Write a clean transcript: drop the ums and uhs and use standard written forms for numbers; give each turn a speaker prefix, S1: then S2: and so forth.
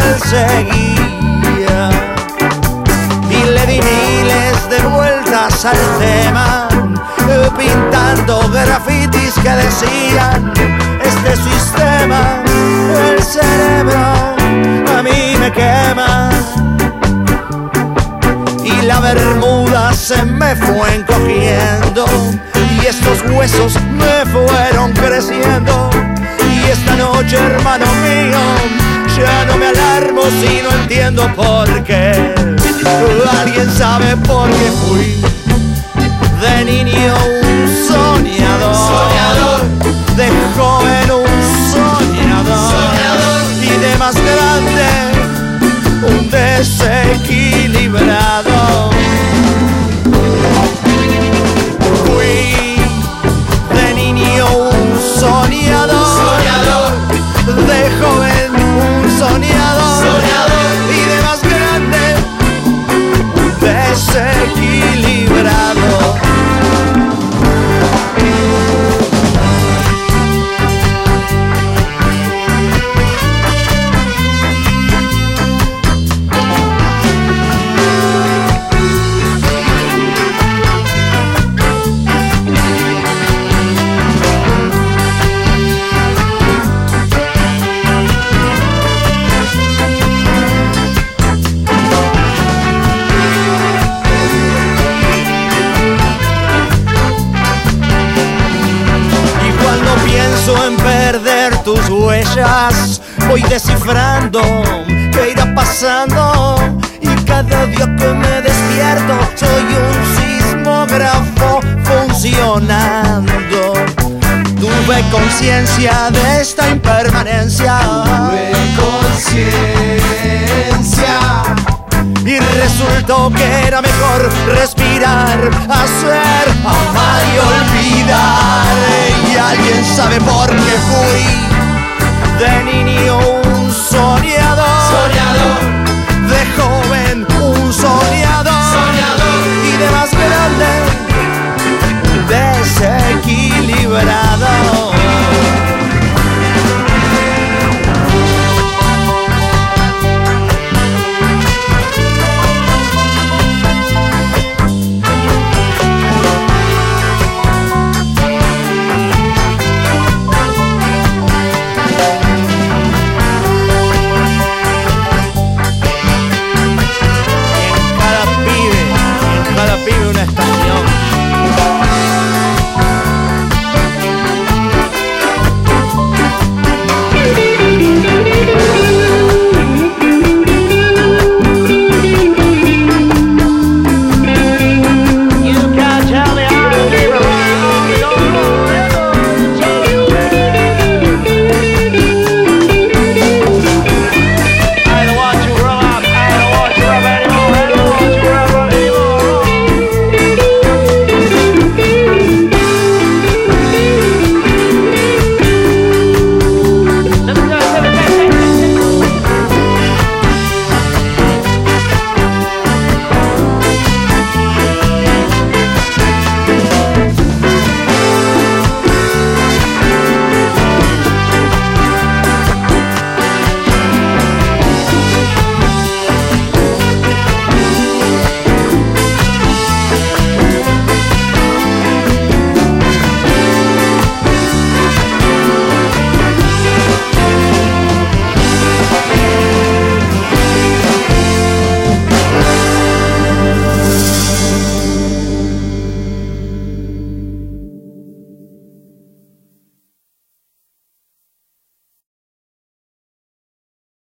S1: él seguía. Y le di miles de vueltas al tema, pintando grafitis que decían: este sistema, el cerebro, a mí me quema. Y la bermuda se me fue encogiendo, y estos huesos me fueron creciendo. Y esta noche, hermano mío, ya no me alarmo si no entiendo por qué. ¿Alguien sabe por qué fui de niño un soñador, de joven un soñador, y de más grande un desequilibrado? Fui de niño un soñador, de joven un soñador, y de más grande un desequilibrado. En perder tus huellas, voy descifrando qué irá pasando, y cada día que me despierto soy un sismógrafo funcionando. Tuve conciencia de esta impermanencia, y resultó que era mejor respirar, hacer, amar y olvidar. Y alguien sabe por qué fui de niño